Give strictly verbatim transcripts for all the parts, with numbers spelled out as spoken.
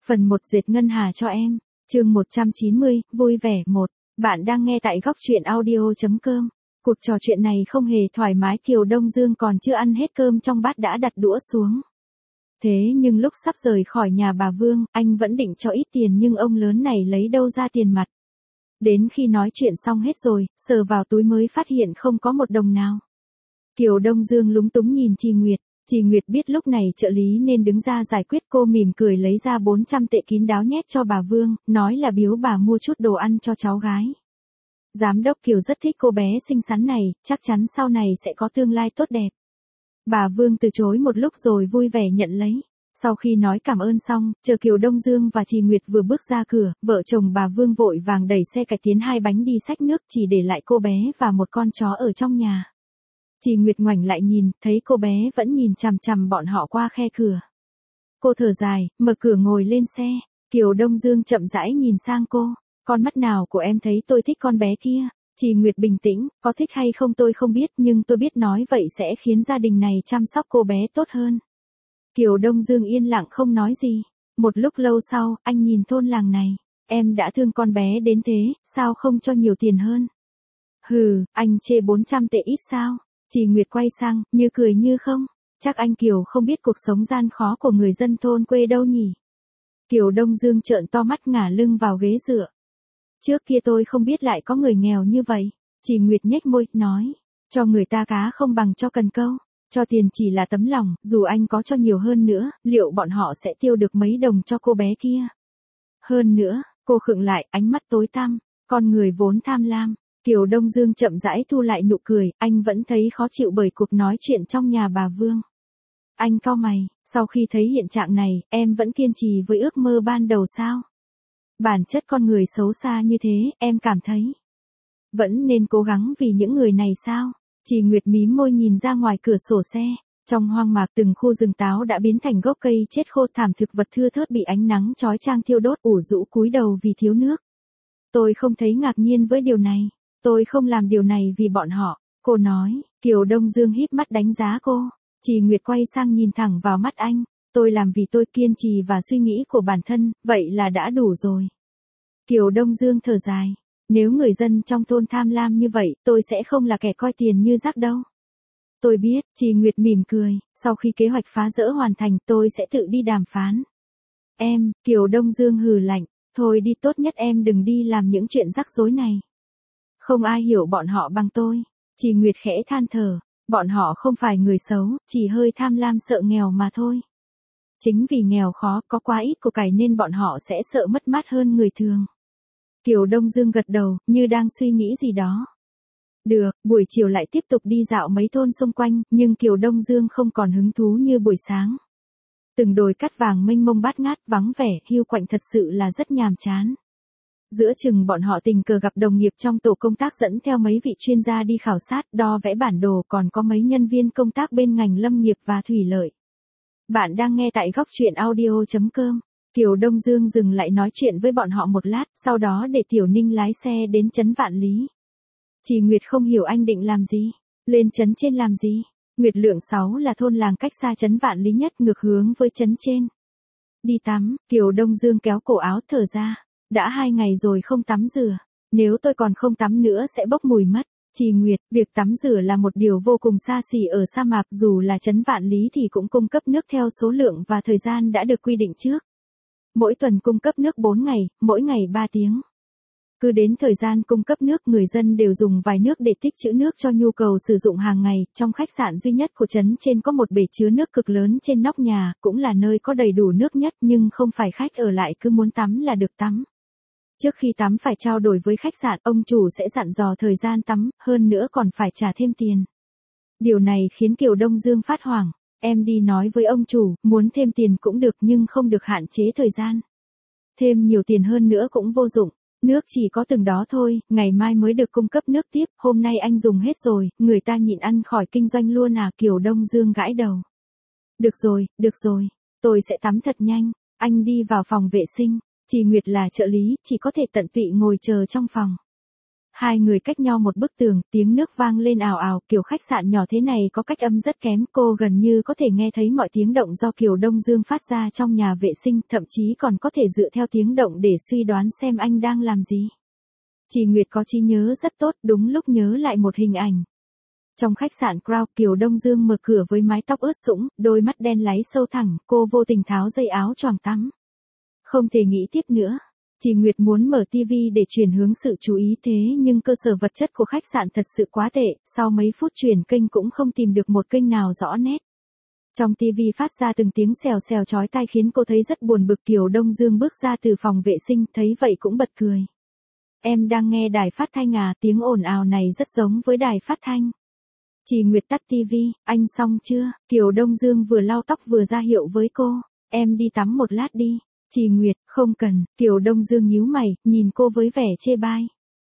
Phần một dệt ngân hà cho em. Chương một trăm chín mươi, vui vẻ một. Bạn đang nghe tại góc truyện audio chấm com. Cuộc trò chuyện này không hề thoải mái, Kiều Đông Dương còn chưa ăn hết cơm trong bát đã đặt đũa xuống. Thế nhưng lúc sắp rời khỏi nhà bà Vương, anh vẫn định cho ít tiền nhưng ông lớn này lấy đâu ra tiền mặt. Đến khi nói chuyện xong hết rồi, sờ vào túi mới phát hiện không có một đồng nào. Kiều Đông Dương lúng túng nhìn Trì Nguyệt. Trì Nguyệt biết lúc này trợ lý nên đứng ra giải quyết, cô mỉm cười lấy ra bốn trăm tệ kín đáo nhét cho bà Vương, nói là biếu bà mua chút đồ ăn cho cháu gái. Giám đốc Kiều rất thích cô bé xinh xắn này, chắc chắn sau này sẽ có tương lai tốt đẹp. Bà Vương từ chối một lúc rồi vui vẻ nhận lấy. Sau khi nói cảm ơn xong, chờ Kiều Đông Dương và Trì Nguyệt vừa bước ra cửa, vợ chồng bà Vương vội vàng đẩy xe cải tiến hai bánh đi xách nước, chỉ để lại cô bé và một con chó ở trong nhà. Trì Nguyệt ngoảnh lại nhìn, thấy cô bé vẫn nhìn chằm chằm bọn họ qua khe cửa. Cô thở dài, mở cửa ngồi lên xe. Kiều Đông Dương chậm rãi nhìn sang cô. Con mắt nào của em thấy tôi thích con bé kia? Trì Nguyệt bình tĩnh, có thích hay không tôi không biết, nhưng tôi biết nói vậy sẽ khiến gia đình này chăm sóc cô bé tốt hơn. Kiều Đông Dương yên lặng không nói gì. Một lúc lâu sau, anh nhìn thôn làng này. Em đã thương con bé đến thế, sao không cho nhiều tiền hơn? Hừ, anh chê bốn trăm tệ ít sao? Trì Nguyệt quay sang, như cười như không. Chắc anh Kiều không biết cuộc sống gian khó của người dân thôn quê đâu nhỉ? Kiều Đông Dương trợn to mắt ngả lưng vào ghế dựa. Trước kia tôi không biết lại có người nghèo như vậy. Trì Nguyệt nhếch môi, nói. Cho người ta cá không bằng cho cần câu. Cho tiền chỉ là tấm lòng, dù anh có cho nhiều hơn nữa, liệu bọn họ sẽ tiêu được mấy đồng cho cô bé kia? Hơn nữa, cô khựng lại, ánh mắt tối tăm. Con người vốn tham lam. Kiều Đông Dương chậm rãi thu lại nụ cười, anh vẫn thấy khó chịu bởi cuộc nói chuyện trong nhà bà Vương. Anh cau mày, sau khi thấy hiện trạng này, em vẫn kiên trì với ước mơ ban đầu sao? Bản chất con người xấu xa như thế, em cảm thấy vẫn nên cố gắng vì những người này sao? Trì Nguyệt mím môi nhìn ra ngoài cửa sổ xe. Trong hoang mạc từng khu rừng táo đã biến thành gốc cây chết khô, thảm thực vật thưa thớt bị ánh nắng chói chang thiêu đốt, ủ rũ cúi đầu vì thiếu nước. Tôi không thấy ngạc nhiên với điều này. Tôi không làm điều này vì bọn họ, cô nói. Kiều Đông Dương híp mắt đánh giá cô. Trì Nguyệt quay sang nhìn thẳng vào mắt anh. Tôi làm vì tôi kiên trì và suy nghĩ của bản thân, vậy là đã đủ rồi. Kiều Đông Dương thở dài. Nếu người dân trong thôn tham lam như vậy, tôi sẽ không là kẻ coi tiền như rác đâu. Tôi biết, Trì Nguyệt mỉm cười, sau khi kế hoạch phá rỡ hoàn thành tôi sẽ tự đi đàm phán. Em, Kiều Đông Dương hừ lạnh, thôi đi, tốt nhất em đừng đi làm những chuyện rắc rối này. Không ai hiểu bọn họ bằng tôi. Trì Nguyệt khẽ than thở, bọn họ không phải người xấu, chỉ hơi tham lam sợ nghèo mà thôi. Chính vì nghèo khó, có quá ít của cải nên bọn họ sẽ sợ mất mát hơn người thường. Kiều Đông Dương gật đầu, như đang suy nghĩ gì đó. Được, buổi chiều lại tiếp tục đi dạo mấy thôn xung quanh, nhưng Kiều Đông Dương không còn hứng thú như buổi sáng. Từng đồi cát vàng mênh mông bát ngát, vắng vẻ, hiu quạnh, thật sự là rất nhàm chán. Giữa chừng bọn họ tình cờ gặp đồng nghiệp trong tổ công tác dẫn theo mấy vị chuyên gia đi khảo sát, đo vẽ bản đồ, còn có mấy nhân viên công tác bên ngành lâm nghiệp và thủy lợi. Bạn đang nghe tại góc truyện audio chấm com. Kiều Đông Dương dừng lại nói chuyện với bọn họ một lát, sau đó để Tiểu Ninh lái xe đến trấn Vạn Lý. Trì Nguyệt không hiểu anh định làm gì. Lên trấn trên làm gì? Nguyệt Lượng sáu là thôn làng cách xa trấn Vạn Lý nhất, ngược hướng với trấn trên. Đi tắm, Kiều Đông Dương kéo cổ áo thở ra. Đã hai ngày rồi không tắm rửa. Nếu tôi còn không tắm nữa sẽ bốc mùi mất. Trì Nguyệt, việc tắm rửa là một điều vô cùng xa xỉ ở sa mạc, dù là trấn Vạn Lý thì cũng cung cấp nước theo số lượng và thời gian đã được quy định trước. Mỗi tuần cung cấp nước bốn ngày, mỗi ngày ba tiếng. Cứ đến thời gian cung cấp nước, người dân đều dùng vài nước để tích trữ nước cho nhu cầu sử dụng hàng ngày. Trong khách sạn duy nhất của trấn trên có một bể chứa nước cực lớn trên nóc nhà, cũng là nơi có đầy đủ nước nhất, nhưng không phải khách ở lại cứ muốn tắm là được tắm. Trước khi tắm phải trao đổi với khách sạn, ông chủ sẽ dặn dò thời gian tắm, hơn nữa còn phải trả thêm tiền. Điều này khiến Kiều Đông Dương phát hoảng. Em đi nói với ông chủ, muốn thêm tiền cũng được nhưng không được hạn chế thời gian. Thêm nhiều tiền hơn nữa cũng vô dụng. Nước chỉ có từng đó thôi, ngày mai mới được cung cấp nước tiếp, hôm nay anh dùng hết rồi, người ta nhịn ăn khỏi kinh doanh luôn à? Kiều Đông Dương gãi đầu. Được rồi, được rồi, tôi sẽ tắm thật nhanh. Anh đi vào phòng vệ sinh. Trì Nguyệt là trợ lý, chỉ có thể tận tụy ngồi chờ trong phòng. Hai người cách nhau một bức tường, tiếng nước vang lên ào ào, kiểu khách sạn nhỏ thế này có cách âm rất kém, cô gần như có thể nghe thấy mọi tiếng động do Kiều Đông Dương phát ra trong nhà vệ sinh, thậm chí còn có thể dựa theo tiếng động để suy đoán xem anh đang làm gì. Chị Nguyệt có trí nhớ rất tốt, đúng lúc nhớ lại một hình ảnh. Trong khách sạn Crown, Kiều Đông Dương mở cửa với mái tóc ướt sũng, đôi mắt đen láy sâu thẳng, cô vô tình tháo dây áo choàng tắm. Không thể nghĩ tiếp nữa. Chị Nguyệt muốn mở tivi để chuyển hướng sự chú ý thế nhưng cơ sở vật chất của khách sạn thật sự quá tệ, sau mấy phút chuyển kênh cũng không tìm được một kênh nào rõ nét. Trong tivi phát ra từng tiếng xèo xèo chói tai khiến cô thấy rất buồn bực. Kiều Đông Dương bước ra từ phòng vệ sinh, thấy vậy cũng bật cười. Em đang nghe đài phát thanh à, tiếng ồn ào này rất giống với đài phát thanh. Chị Nguyệt tắt tivi, anh xong chưa? Kiều Đông Dương vừa lau tóc vừa ra hiệu với cô, em đi tắm một lát đi. Chị Nguyệt, không cần, Kiều Đông Dương nhíu mày, nhìn cô với vẻ chê bai.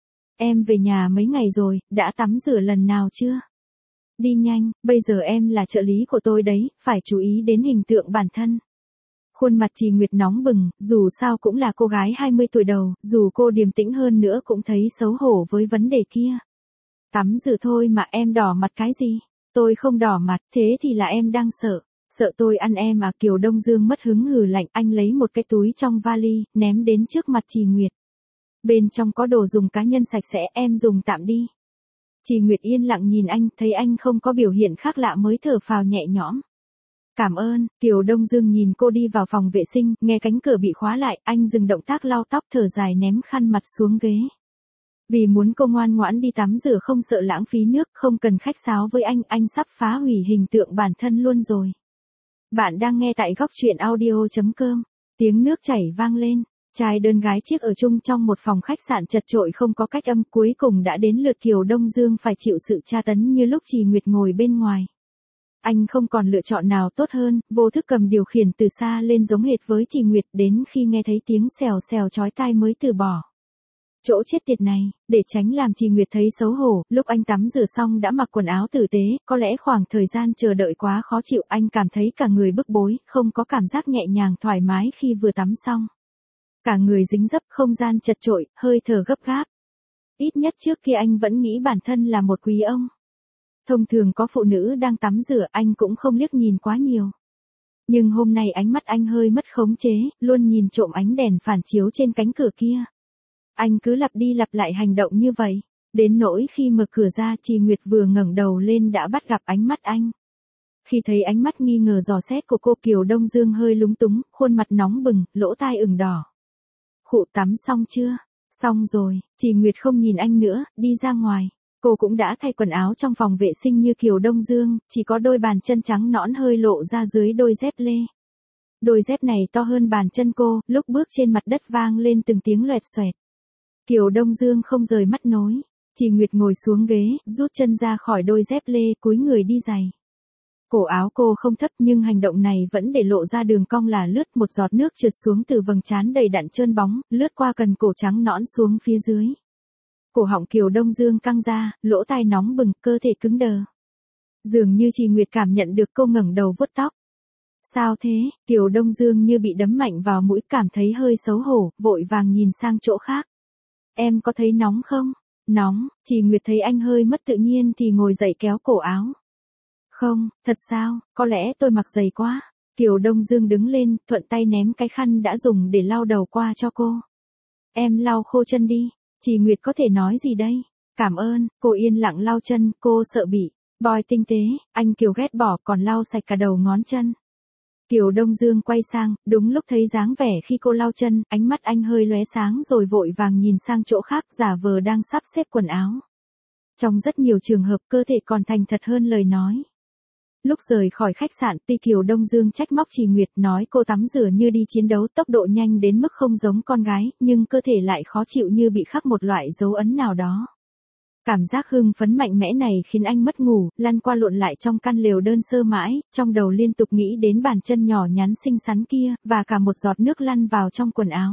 Em về nhà mấy ngày rồi, đã tắm rửa lần nào chưa? Đi nhanh, bây giờ em là trợ lý của tôi đấy, phải chú ý đến hình tượng bản thân. Khuôn mặt chị Nguyệt nóng bừng, dù sao cũng là cô gái hai mươi tuổi đầu, dù cô điềm tĩnh hơn nữa cũng thấy xấu hổ với vấn đề kia. Tắm rửa thôi mà em đỏ mặt cái gì? Tôi không đỏ mặt, thế thì là em đang sợ. Sợ tôi ăn em à? Kiều Đông Dương mất hứng hừ lạnh, anh lấy một cái túi trong vali, ném đến trước mặt chị Nguyệt. Bên trong có đồ dùng cá nhân sạch sẽ, em dùng tạm đi. Chị Nguyệt yên lặng nhìn anh, thấy anh không có biểu hiện khác lạ mới thở phào nhẹ nhõm. Cảm ơn. Kiều Đông Dương nhìn cô đi vào phòng vệ sinh, nghe cánh cửa bị khóa lại, anh dừng động tác lau tóc, thở dài ném khăn mặt xuống ghế. Vì muốn cô ngoan ngoãn đi tắm rửa không sợ lãng phí nước, không cần khách sáo với anh, anh sắp phá hủy hình tượng bản thân luôn rồi. Bạn đang nghe tại góc truyện audio chấm com. Tiếng nước chảy vang lên. Trai đơn gái chiếc ở chung trong một phòng khách sạn chật chội không có cách âm, cuối cùng đã đến lượt Kiều Đông Dương phải chịu sự tra tấn như lúc chị Nguyệt ngồi bên ngoài. Anh không còn lựa chọn nào tốt hơn, vô thức cầm điều khiển từ xa lên giống hệt với chị Nguyệt, đến khi nghe thấy tiếng xèo xèo chói tai mới từ bỏ. Chỗ chết tiệt này, để tránh làm chị Nguyệt thấy xấu hổ, lúc anh tắm rửa xong đã mặc quần áo tử tế, có lẽ khoảng thời gian chờ đợi quá khó chịu, anh cảm thấy cả người bức bối, không có cảm giác nhẹ nhàng thoải mái khi vừa tắm xong. Cả người dính dấp, không gian chật chội, hơi thở gấp gáp. Ít nhất trước kia anh vẫn nghĩ bản thân là một quý ông. Thông thường có phụ nữ đang tắm rửa anh cũng không liếc nhìn quá nhiều. Nhưng hôm nay ánh mắt anh hơi mất khống chế, luôn nhìn trộm ánh đèn phản chiếu trên cánh cửa kia. Anh cứ lặp đi lặp lại hành động như vậy, đến nỗi khi mở cửa ra chị Nguyệt vừa ngẩng đầu lên đã bắt gặp ánh mắt anh. Khi thấy ánh mắt nghi ngờ dò xét của cô, Kiều Đông Dương hơi lúng túng, khuôn mặt nóng bừng, lỗ tai ửng đỏ. Khụ, tắm xong chưa? Xong rồi. Chị Nguyệt không nhìn anh nữa, đi ra ngoài. Cô cũng đã thay quần áo trong phòng vệ sinh như Kiều Đông Dương, chỉ có đôi bàn chân trắng nõn hơi lộ ra dưới đôi dép lê. Đôi dép này to hơn bàn chân cô, lúc bước trên mặt đất vang lên từng tiếng loẹt xoẹt. Kiều Đông Dương không rời mắt nối. Chị Nguyệt ngồi xuống ghế, rút chân ra khỏi đôi dép lê, cúi người đi giày. Cổ áo cô không thấp nhưng hành động này vẫn để lộ ra đường cong là lướt, một giọt nước trượt xuống từ vầng trán đầy đặn trơn bóng, lướt qua cần cổ trắng nõn xuống phía dưới. Cổ họng Kiều Đông Dương căng ra, lỗ tai nóng bừng, cơ thể cứng đờ. Dường như chị Nguyệt cảm nhận được cô ngẩng đầu vuốt tóc. Sao thế? Kiều Đông Dương như bị đấm mạnh vào mũi, cảm thấy hơi xấu hổ, vội vàng nhìn sang chỗ khác. Em có thấy nóng không? Nóng. Chị Nguyệt thấy anh hơi mất tự nhiên thì ngồi dậy kéo cổ áo. Không, thật sao, có lẽ tôi mặc dày quá. Kiều Đông Dương đứng lên, thuận tay ném cái khăn đã dùng để lau đầu qua cho cô. Em lau khô chân đi. Chị Nguyệt có thể nói gì đây? Cảm ơn. Cô yên lặng lau chân, cô sợ bị boy tinh tế. Anh Kiều ghét bỏ còn lau sạch cả đầu ngón chân. Kiều Đông Dương quay sang, đúng lúc thấy dáng vẻ khi cô lau chân, ánh mắt anh hơi lóe sáng rồi vội vàng nhìn sang chỗ khác, giả vờ đang sắp xếp quần áo. Trong rất nhiều trường hợp cơ thể còn thành thật hơn lời nói. Lúc rời khỏi khách sạn, tuy Kiều Đông Dương trách móc chị Nguyệt, nói cô tắm rửa như đi chiến đấu, tốc độ nhanh đến mức không giống con gái, nhưng cơ thể lại khó chịu như bị khắc một loại dấu ấn nào đó. Cảm giác hưng phấn mạnh mẽ này khiến anh mất ngủ, lăn qua lộn lại trong căn lều đơn sơ mãi, trong đầu liên tục nghĩ đến bàn chân nhỏ nhắn xinh xắn kia, và cả một giọt nước lăn vào trong quần áo.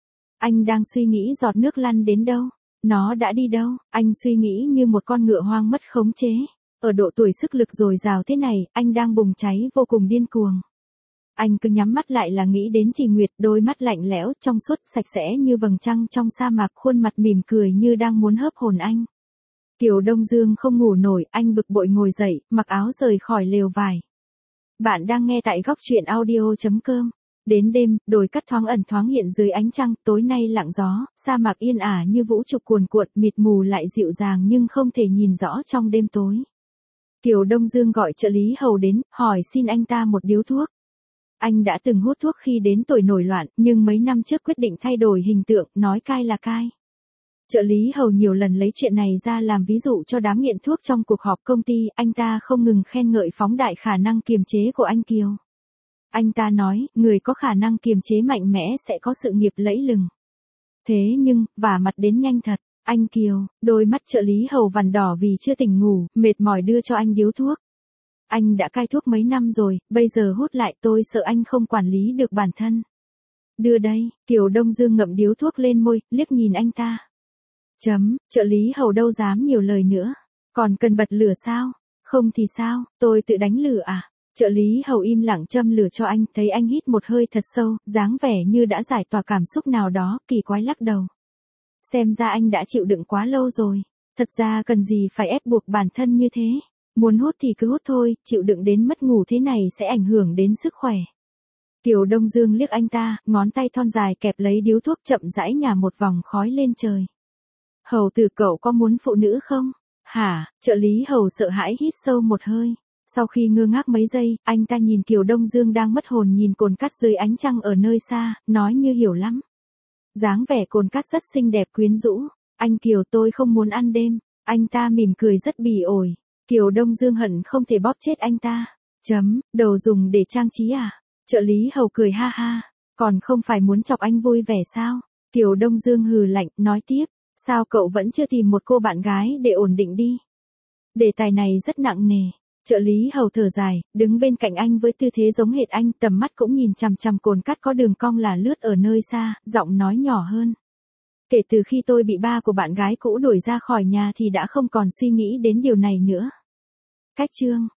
Anh đang suy nghĩ giọt nước lăn đến đâu? Nó đã đi đâu? Anh suy nghĩ như một con ngựa hoang mất khống chế. Ở độ tuổi sức lực dồi dào thế này, anh đang bùng cháy vô cùng điên cuồng. Anh cứ nhắm mắt lại là nghĩ đến Trì Nguyệt, đôi mắt lạnh lẽo, trong suốt, sạch sẽ như vầng trăng trong sa mạc, khuôn mặt mỉm cười như đang muốn hớp hồn anh. Kiều Đông Dương không ngủ nổi, anh bực bội ngồi dậy, mặc áo rời khỏi lều vải. Bạn đang nghe tại góc truyện audio.com. Đến đêm, đồi cát thoáng ẩn thoáng hiện dưới ánh trăng, tối nay lặng gió, sa mạc yên ả như vũ trụ cuồn cuộn, mịt mù lại dịu dàng nhưng không thể nhìn rõ trong đêm tối. Kiều Đông Dương gọi trợ lý hầu đến, hỏi xin anh ta một điếu thuốc. Anh đã từng hút thuốc khi đến tuổi nổi loạn, nhưng mấy năm trước quyết định thay đổi hình tượng, nói cai là cai. Trợ lý hầu nhiều lần lấy chuyện này ra làm ví dụ cho đám nghiện thuốc trong cuộc họp công ty, anh ta không ngừng khen ngợi phóng đại khả năng kiềm chế của anh Kiều. Anh ta nói, người có khả năng kiềm chế mạnh mẽ sẽ có sự nghiệp lẫy lừng. Thế nhưng, vả mặt đến nhanh thật, anh Kiều, đôi mắt trợ lý hầu vằn đỏ vì chưa tỉnh ngủ, mệt mỏi đưa cho anh điếu thuốc. Anh đã cai thuốc mấy năm rồi, bây giờ hút lại tôi sợ anh không quản lý được bản thân. Đưa đây, Kiều Đông Dương ngậm điếu thuốc lên môi, liếc nhìn anh ta. Chấm, trợ lý hầu đâu dám nhiều lời nữa. Còn cần bật lửa sao? Không thì sao, tôi tự đánh lửa à? Trợ lý hầu im lặng châm lửa cho anh, thấy anh hít một hơi thật sâu, dáng vẻ như đã giải tỏa cảm xúc nào đó, kỳ quái lắc đầu. Xem ra anh đã chịu đựng quá lâu rồi. Thật ra cần gì phải ép buộc bản thân như thế. Muốn hút thì cứ hút thôi, chịu đựng đến mất ngủ thế này sẽ ảnh hưởng đến sức khỏe. Kiều Đông Dương liếc anh ta, ngón tay thon dài kẹp lấy điếu thuốc chậm rãi nhả một vòng khói lên trời. Hầu tử cậu có muốn phụ nữ không? Hả? Trợ lý hầu sợ hãi hít sâu một hơi. Sau khi ngơ ngác mấy giây, anh ta nhìn Kiều Đông Dương đang mất hồn nhìn cồn cát dưới ánh trăng ở nơi xa, nói như hiểu lắm. Dáng vẻ cồn cát rất xinh đẹp quyến rũ. Anh Kiều tôi không muốn ăn đêm. Anh ta mỉm cười rất bỉ ổi. Kiều Đông Dương hận không thể bóp chết anh ta. Chấm, đồ dùng để trang trí à? Trợ lý hầu cười ha ha. Còn không phải muốn chọc anh vui vẻ sao? Kiều Đông Dương hừ lạnh, nói tiếp. Sao cậu vẫn chưa tìm một cô bạn gái để ổn định đi? Đề tài này rất nặng nề. Trợ lý hầu thở dài, đứng bên cạnh anh với tư thế giống hệt anh, tầm mắt cũng nhìn chằm chằm cồn cát có đường cong là lướt ở nơi xa, giọng nói nhỏ hơn. Kể từ khi tôi bị ba của bạn gái cũ đuổi ra khỏi nhà thì đã không còn suy nghĩ đến điều này nữa. Cách chương,